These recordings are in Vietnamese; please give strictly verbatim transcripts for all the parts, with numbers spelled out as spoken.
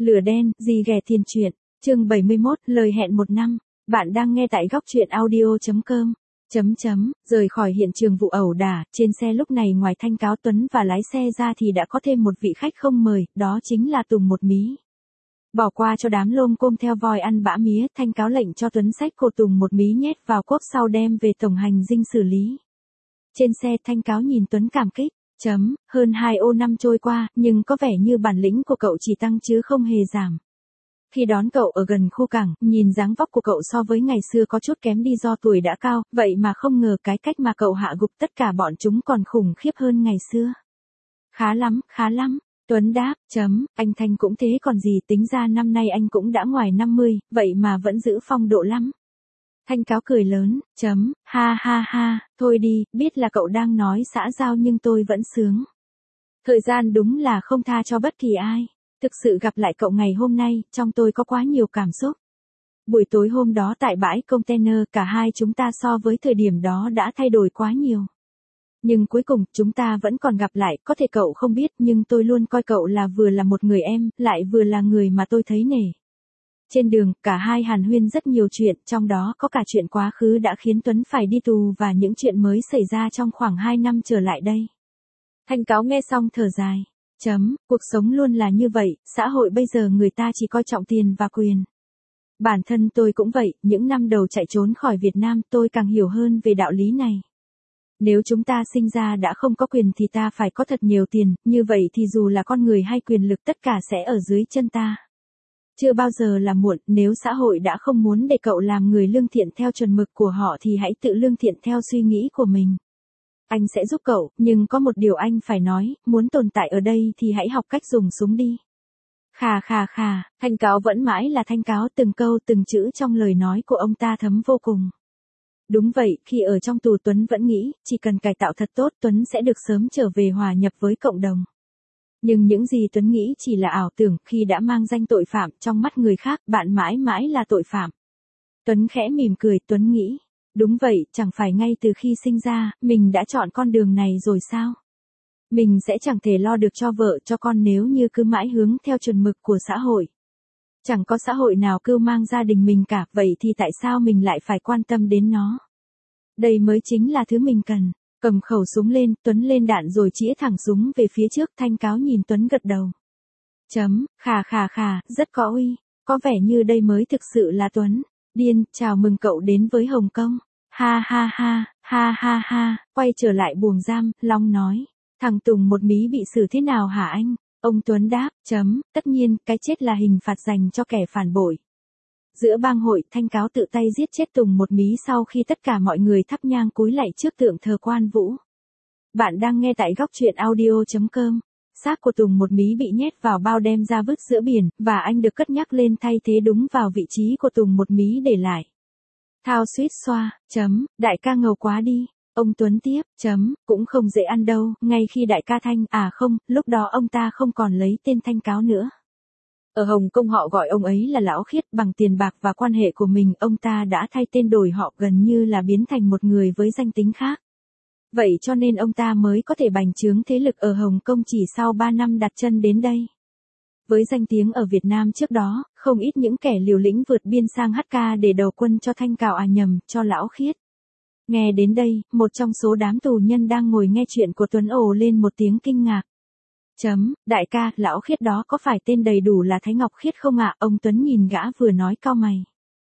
Lửa đen, gì ghẻ tiền truyện, chương bảy mươi mốt, lời hẹn một năm. Bạn đang nghe tại góc truyện audio chấm com. Chấm chấm, rời khỏi hiện trường vụ ẩu đả, trên xe lúc này ngoài Thanh Cáo Tuấn và lái xe ra thì đã có thêm một vị khách không mời, đó chính là Tùng Một Mí. Bỏ qua cho đám lôm côm theo voi ăn bã mía, Thanh Cáo lệnh cho Tuấn xách cô Tùng Một Mí nhét vào cốp sau đem về tổng hành dinh xử lý. Trên xe Thanh Cáo nhìn Tuấn cảm kích. Chấm, hơn hai ô năm trôi qua, nhưng có vẻ như bản lĩnh của cậu chỉ tăng chứ không hề giảm. Khi đón cậu ở gần khu cảng, nhìn dáng vóc của cậu so với ngày xưa có chút kém đi do tuổi đã cao, vậy mà không ngờ cái cách mà cậu hạ gục tất cả bọn chúng còn khủng khiếp hơn ngày xưa. Khá lắm, khá lắm. Tuấn đáp, chấm, anh Thanh cũng thế còn gì, tính ra năm nay anh cũng đã ngoài năm mươi, vậy mà vẫn giữ phong độ lắm. Thanh Cáo cười lớn, chấm, ha ha ha, thôi đi, biết là cậu đang nói xã giao nhưng tôi vẫn sướng. Thời gian đúng là không tha cho bất kỳ ai. Thực sự gặp lại cậu ngày hôm nay, trong tôi có quá nhiều cảm xúc. Buổi tối hôm đó tại bãi container, cả hai chúng ta so với thời điểm đó đã thay đổi quá nhiều. Nhưng cuối cùng, chúng ta vẫn còn gặp lại, có thể cậu không biết, nhưng tôi luôn coi cậu là vừa là một người em, lại vừa là người mà tôi thấy nể. Trên đường, cả hai hàn huyên rất nhiều chuyện, trong đó có cả chuyện quá khứ đã khiến Tuấn phải đi tù và những chuyện mới xảy ra trong khoảng hai năm trở lại đây. Thanh Cáo nghe xong thở dài. Chấm, cuộc sống luôn là như vậy, xã hội bây giờ người ta chỉ coi trọng tiền và quyền. Bản thân tôi cũng vậy, những năm đầu chạy trốn khỏi Việt Nam tôi càng hiểu hơn về đạo lý này. Nếu chúng ta sinh ra đã không có quyền thì ta phải có thật nhiều tiền, như vậy thì dù là con người hay quyền lực tất cả sẽ ở dưới chân ta. Chưa bao giờ là muộn, nếu xã hội đã không muốn để cậu làm người lương thiện theo chuẩn mực của họ thì hãy tự lương thiện theo suy nghĩ của mình. Anh sẽ giúp cậu, nhưng có một điều anh phải nói, muốn tồn tại ở đây thì hãy học cách dùng súng đi. Khà khà khà, Thanh Cáo vẫn mãi là Thanh Cáo, từng câu từng chữ trong lời nói của ông ta thấm vô cùng. Đúng vậy, khi ở trong tù Tuấn vẫn nghĩ, chỉ cần cải tạo thật tốt Tuấn sẽ được sớm trở về hòa nhập với cộng đồng. Nhưng những gì Tuấn nghĩ chỉ là ảo tưởng, khi đã mang danh tội phạm, trong mắt người khác, bạn mãi mãi là tội phạm. Tuấn khẽ mỉm cười, Tuấn nghĩ, đúng vậy, chẳng phải ngay từ khi sinh ra, mình đã chọn con đường này rồi sao? Mình sẽ chẳng thể lo được cho vợ cho con nếu như cứ mãi hướng theo chuẩn mực của xã hội. Chẳng có xã hội nào cưu mang gia đình mình cả, vậy thì tại sao mình lại phải quan tâm đến nó? Đây mới chính là thứ mình cần. Cầm khẩu súng lên, Tuấn lên đạn rồi chĩa thẳng súng về phía trước, Thanh Cáo nhìn Tuấn gật đầu. Chấm, khà khà khà, rất có uy, có vẻ như đây mới thực sự là Tuấn. Điên, chào mừng cậu đến với Hồng Kông. Ha ha ha, ha ha ha, quay trở lại buồng giam, Long nói. Thằng Tùng Một Mí bị xử thế nào hả anh? Ông Tuấn đáp, chấm, tất nhiên, cái chết là hình phạt dành cho kẻ phản bội. Giữa bang hội, Thanh Cáo tự tay giết chết Tùng Một Mí sau khi tất cả mọi người thắp nhang cúi lạy trước tượng thờ Quan Vũ. Bạn đang nghe tại góc truyện audio chấm com. Xác của Tùng Một Mí bị nhét vào bao đem ra vứt giữa biển, và anh được cất nhắc lên thay thế đúng vào vị trí của Tùng Một Mí để lại. Thao suýt xoa, chấm, đại ca ngầu quá đi. Ông Tuấn tiếp, chấm, cũng không dễ ăn đâu, ngay khi đại ca Thanh, à không, lúc đó ông ta không còn lấy tên Thanh Cáo nữa. Ở Hồng Kông họ gọi ông ấy là Lão Khiết, bằng tiền bạc và quan hệ của mình, ông ta đã thay tên đổi họ, gần như là biến thành một người với danh tính khác. Vậy cho nên ông ta mới có thể bành trướng thế lực ở Hồng Kông chỉ sau ba năm đặt chân đến đây. Với danh tiếng ở Việt Nam trước đó, không ít những kẻ liều lĩnh vượt biên sang hát ca để đầu quân cho Thanh Cáo à nhầm, cho Lão Khiết. Nghe đến đây, một trong số đám tù nhân đang ngồi nghe chuyện của Tuấn ồ lên một tiếng kinh ngạc. Chấm, đại ca, Lão Khiết đó có phải tên đầy đủ là Thái Ngọc Khiết không ạ? Ông Tuấn nhìn gã vừa nói cau mày.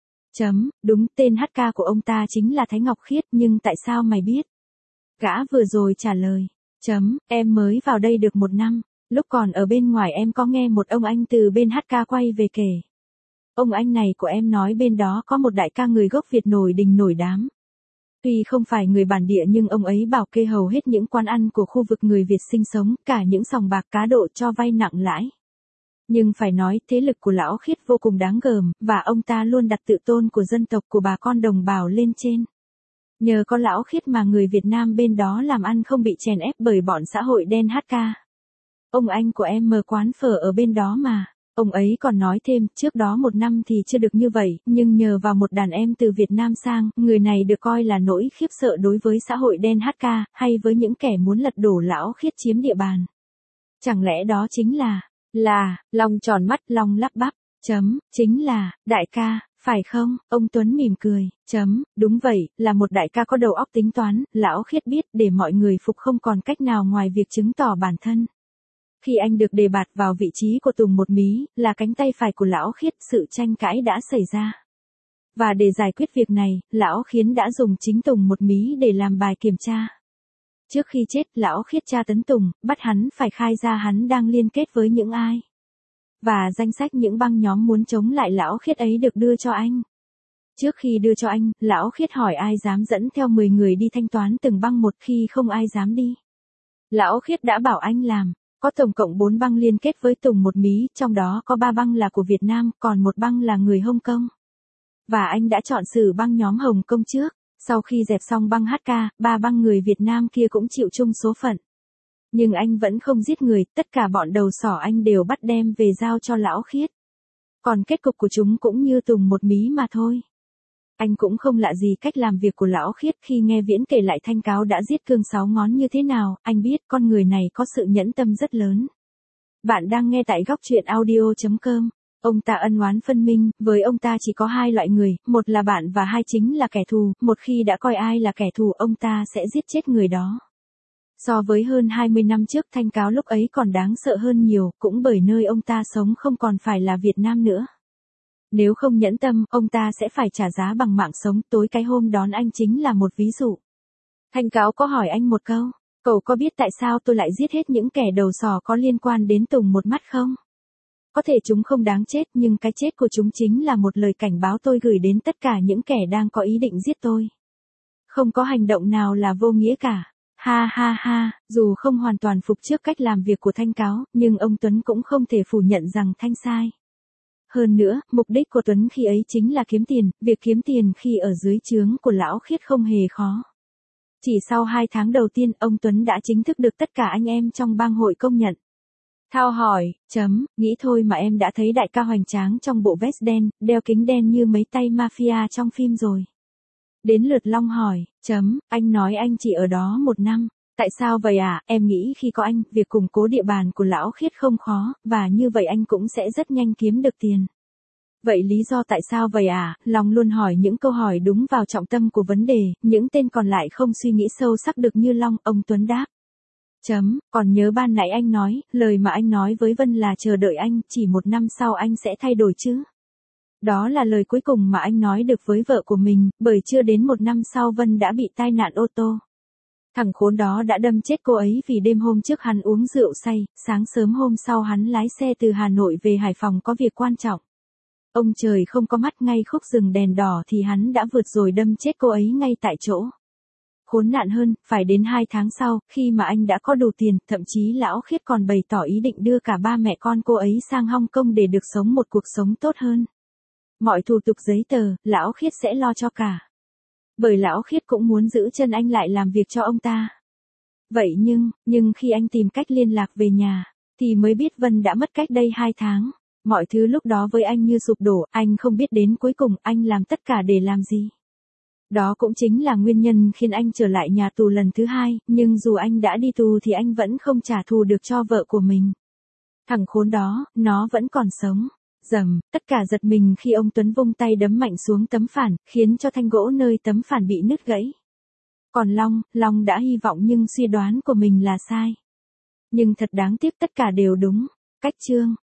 Chấm, đúng, tên hát ca của ông ta chính là Thái Ngọc Khiết, nhưng tại sao mày biết? Gã vừa rồi trả lời. Chấm, em mới vào đây được một năm, lúc còn ở bên ngoài em có nghe một ông anh từ bên hát ca quay về kể. Ông anh này của em nói bên đó có một đại ca người gốc Việt nổi đình nổi đám. Tuy không phải người bản địa nhưng ông ấy bảo kê hầu hết những quán ăn của khu vực người Việt sinh sống, cả những sòng bạc cá độ cho vay nặng lãi. Nhưng phải nói thế lực của Lão Khiết vô cùng đáng gờm, và ông ta luôn đặt tự tôn của dân tộc của bà con đồng bào lên trên. Nhờ có Lão Khiết mà người Việt Nam bên đó làm ăn không bị chèn ép bởi bọn xã hội đen hát ca. Ông anh của em mở quán phở ở bên đó mà. Ông ấy còn nói thêm, trước đó một năm thì chưa được như vậy, nhưng nhờ vào một đàn em từ Việt Nam sang, người này được coi là nỗi khiếp sợ đối với xã hội đen hát ca, hay với những kẻ muốn lật đổ Lão Khiết chiếm địa bàn. Chẳng lẽ đó chính là, Là, Long tròn mắt, Long lắp bắp, chấm, chính là, đại ca, phải không? Ông Tuấn mỉm cười, chấm, đúng vậy, là một đại ca có đầu óc tính toán, lão Khiết biết để mọi người phục không còn cách nào ngoài việc chứng tỏ bản thân. Khi anh được đề bạt vào vị trí của Tùng Một Mí, là cánh tay phải của lão Khiết, sự tranh cãi đã xảy ra. Và để giải quyết việc này, lão Khiến đã dùng chính Tùng Một Mí để làm bài kiểm tra. Trước khi chết, lão Khiết tra tấn Tùng, bắt hắn phải khai ra hắn đang liên kết với những ai. Và danh sách những băng nhóm muốn chống lại lão Khiết ấy được đưa cho anh. Trước khi đưa cho anh, lão Khiết hỏi ai dám dẫn theo mười người đi thanh toán từng băng một khi không ai dám đi. Lão Khiết đã bảo anh làm. Có tổng cộng bốn băng liên kết với Tùng Một Mí, trong đó có ba băng là của Việt Nam, còn một băng là người Hồng Kông. Và anh đã chọn xử băng nhóm Hồng Kông trước. Sau khi dẹp xong băng hát ca, ba băng người Việt Nam kia cũng chịu chung số phận. Nhưng anh vẫn không giết người, tất cả bọn đầu sỏ anh đều bắt đem về giao cho lão Khiết. Còn kết cục của chúng cũng như Tùng Một Mí mà thôi. Anh cũng không lạ gì cách làm việc của lão Khiết. Khi nghe Viễn kể lại Thanh Cáo đã giết Cương Sáu Ngón như thế nào, anh biết con người này có sự nhẫn tâm rất lớn. Bạn đang nghe tại góc truyện audio chấm com. Ông ta ân oán phân minh, với ông ta chỉ có hai loại người, một là bạn và hai chính là kẻ thù, một khi đã coi ai là kẻ thù ông ta sẽ giết chết người đó. So với hơn hai mươi năm trước, Thanh Cáo lúc ấy còn đáng sợ hơn nhiều, cũng bởi nơi ông ta sống không còn phải là Việt Nam nữa. Nếu không nhẫn tâm, ông ta sẽ phải trả giá bằng mạng sống. Tối cái hôm đón anh chính là một ví dụ. Thanh Cáo có hỏi anh một câu, cậu có biết tại sao tôi lại giết hết những kẻ đầu sỏ có liên quan đến Tùng Một Mắt không? Có thể chúng không đáng chết nhưng cái chết của chúng chính là một lời cảnh báo tôi gửi đến tất cả những kẻ đang có ý định giết tôi. Không có hành động nào là vô nghĩa cả. Ha ha ha, dù không hoàn toàn phục trước cách làm việc của Thanh Cáo, nhưng ông Tuấn cũng không thể phủ nhận rằng Thanh sai. Hơn nữa, mục đích của Tuấn khi ấy chính là kiếm tiền, việc kiếm tiền khi ở dưới trướng của lão Khiết không hề khó. Chỉ sau hai tháng đầu tiên, ông Tuấn đã chính thức được tất cả anh em trong bang hội công nhận. Thao hỏi, chấm, nghĩ thôi mà em đã thấy đại ca hoành tráng trong bộ vest đen, đeo kính đen như mấy tay mafia trong phim rồi. Đến lượt Long hỏi, chấm, anh nói anh chỉ ở đó một năm. Tại sao vậy à? Em nghĩ khi có anh, việc củng cố địa bàn của lão Khiết không khó, và như vậy anh cũng sẽ rất nhanh kiếm được tiền. Vậy lý do tại sao vậy à? Long luôn hỏi những câu hỏi đúng vào trọng tâm của vấn đề, những tên còn lại không suy nghĩ sâu sắc được như Long. Ông Tuấn đáp. Chấm, còn nhớ ban nãy anh nói, lời mà anh nói với Vân là chờ đợi anh, chỉ một năm sau anh sẽ thay đổi chứ. Đó là lời cuối cùng mà anh nói được với vợ của mình, bởi chưa đến một năm sau Vân đã bị tai nạn ô tô. Thằng khốn đó đã đâm chết cô ấy vì đêm hôm trước hắn uống rượu say, sáng sớm hôm sau hắn lái xe từ Hà Nội về Hải Phòng có việc quan trọng. Ông trời không có mắt, ngay khúc dừng đèn đỏ thì hắn đã vượt rồi đâm chết cô ấy ngay tại chỗ. Khốn nạn hơn, phải đến hai tháng sau, khi mà anh đã có đủ tiền, thậm chí lão Khiết còn bày tỏ ý định đưa cả ba mẹ con cô ấy sang Hong Kong để được sống một cuộc sống tốt hơn. Mọi thủ tục giấy tờ, lão Khiết sẽ lo cho cả. Bởi lão Khiết cũng muốn giữ chân anh lại làm việc cho ông ta. Vậy nhưng, nhưng khi anh tìm cách liên lạc về nhà, thì mới biết Vân đã mất cách đây hai tháng. Mọi thứ lúc đó với anh như sụp đổ, anh không biết đến cuối cùng anh làm tất cả để làm gì. Đó cũng chính là nguyên nhân khiến anh trở lại nhà tù lần thứ hai, nhưng dù anh đã đi tù thì anh vẫn không trả thù được cho vợ của mình. Thằng khốn đó, nó vẫn còn sống. Rầm, tất cả giật mình khi ông Tuấn vung tay đấm mạnh xuống tấm phản, khiến cho thanh gỗ nơi tấm phản bị nứt gãy. Còn Long, Long đã hy vọng nhưng suy đoán của mình là sai. Nhưng thật đáng tiếc tất cả đều đúng. Cách chương